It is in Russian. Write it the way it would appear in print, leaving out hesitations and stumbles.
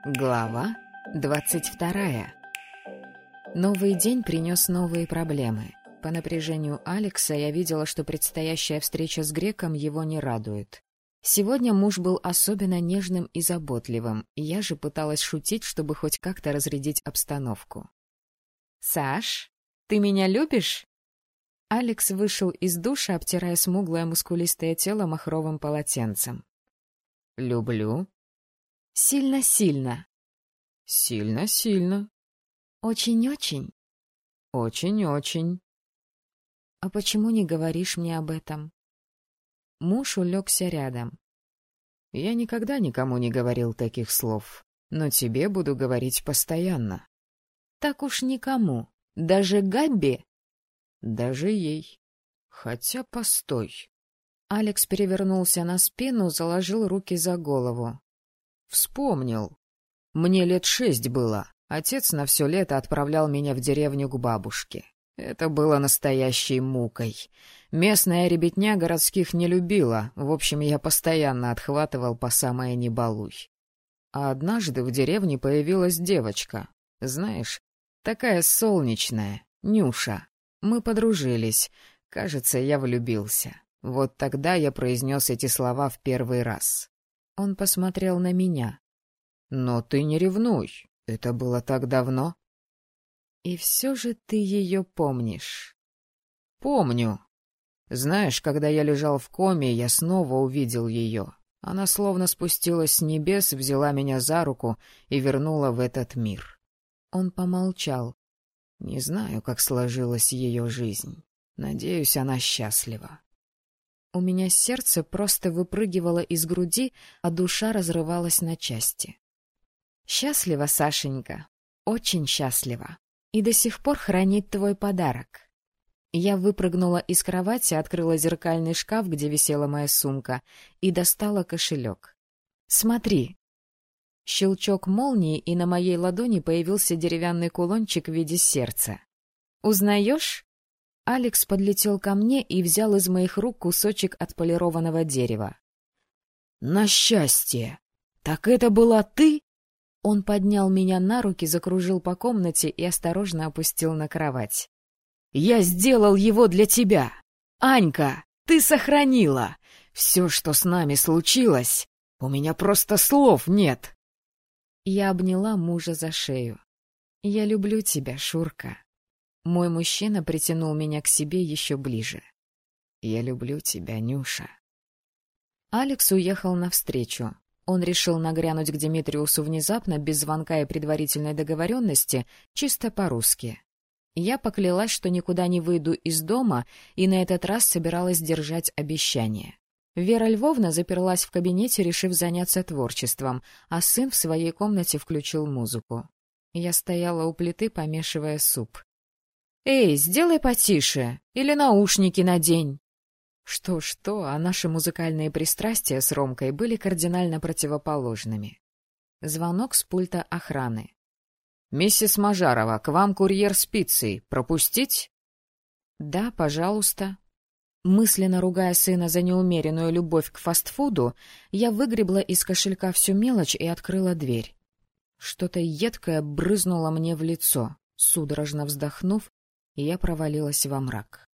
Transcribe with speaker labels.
Speaker 1: Глава 22. Новый день принес новые проблемы. По напряжению Алекса я видела, что предстоящая встреча с греком его не радует. Сегодня муж был особенно нежным и заботливым, и я же пыталась шутить, чтобы хоть как-то разрядить обстановку. «Саш, ты меня любишь?» Алекс вышел из душа, обтирая смуглое мускулистое тело махровым полотенцем.
Speaker 2: «Люблю».
Speaker 1: «Сильно-сильно».
Speaker 2: «Сильно-сильно».
Speaker 1: «Очень-очень».
Speaker 2: «Очень-очень».
Speaker 1: «А почему не говоришь мне об этом?» Муж улегся рядом.
Speaker 2: «Я никогда никому не говорил таких слов, но тебе буду говорить постоянно».
Speaker 1: «Так уж никому. Даже Габби?»
Speaker 2: «Даже ей. Хотя постой».
Speaker 1: Алекс перевернулся на спину, заложил руки за голову.
Speaker 2: «Вспомнил. Мне лет 6 было. Отец на все лето отправлял меня в деревню к бабушке. Это было настоящей мукой. Местная ребятня городских не любила. В общем, я постоянно отхватывал по самое не балуй. А однажды в деревне появилась девочка. Знаешь, такая солнечная, Нюша. Мы подружились. Кажется, я влюбился. Вот тогда я произнес эти слова в первый раз.
Speaker 1: Он посмотрел на меня.
Speaker 2: «Но ты не ревнуй. Это было так давно».
Speaker 1: «И все же ты ее помнишь».
Speaker 2: «Помню. Знаешь, когда я лежал в коме, я снова увидел ее. Она словно спустилась с небес, взяла меня за руку и вернула в этот мир».
Speaker 1: Он помолчал.
Speaker 2: «Не знаю, как сложилась ее жизнь. Надеюсь, она счастлива».
Speaker 1: У меня сердце просто выпрыгивало из груди, а душа разрывалась на части. «Счастлива, Сашенька, очень счастлива. И до сих пор хранит твой подарок». Я выпрыгнула из кровати, открыла зеркальный шкаф, где висела моя сумка, и достала кошелек. «Смотри». Щелчок молнии, и на моей ладони появился деревянный кулончик в виде сердца. «Узнаешь?» Алекс подлетел ко мне и взял из моих рук кусочек отполированного дерева.
Speaker 2: «На счастье! Так это была ты?»
Speaker 1: Он поднял меня на руки, закружил по комнате и осторожно опустил на кровать.
Speaker 2: «Я сделал его для тебя! Анька, ты сохранила! Все, что с нами случилось, у меня просто слов нет!»
Speaker 1: Я обняла мужа за шею. «Я люблю тебя, Шурка». Мой мужчина притянул меня к себе еще ближе.
Speaker 2: «Я люблю тебя, Нюша».
Speaker 1: Алекс уехал навстречу. Он решил нагрянуть к Димитриусу внезапно, без звонка и предварительной договоренности, чисто по-русски. Я поклялась, что никуда не выйду из дома, и на этот раз собиралась держать обещание. Вера Львовна заперлась в кабинете, решив заняться творчеством, а сын в своей комнате включил музыку. Я стояла у плиты, помешивая суп. «Эй, сделай потише! Или наушники надень!» Что-что, а наши музыкальные пристрастия с Ромкой были кардинально противоположными. Звонок с пульта охраны.
Speaker 2: «Миссис Мажарова, к вам курьер с пиццей. Пропустить?»
Speaker 1: «Да, пожалуйста». Мысленно ругая сына за неумеренную любовь к фастфуду, я выгребла из кошелька всю мелочь и открыла дверь. Что-то едкое брызнуло мне в лицо. Судорожно вздохнув, я провалилась во мрак.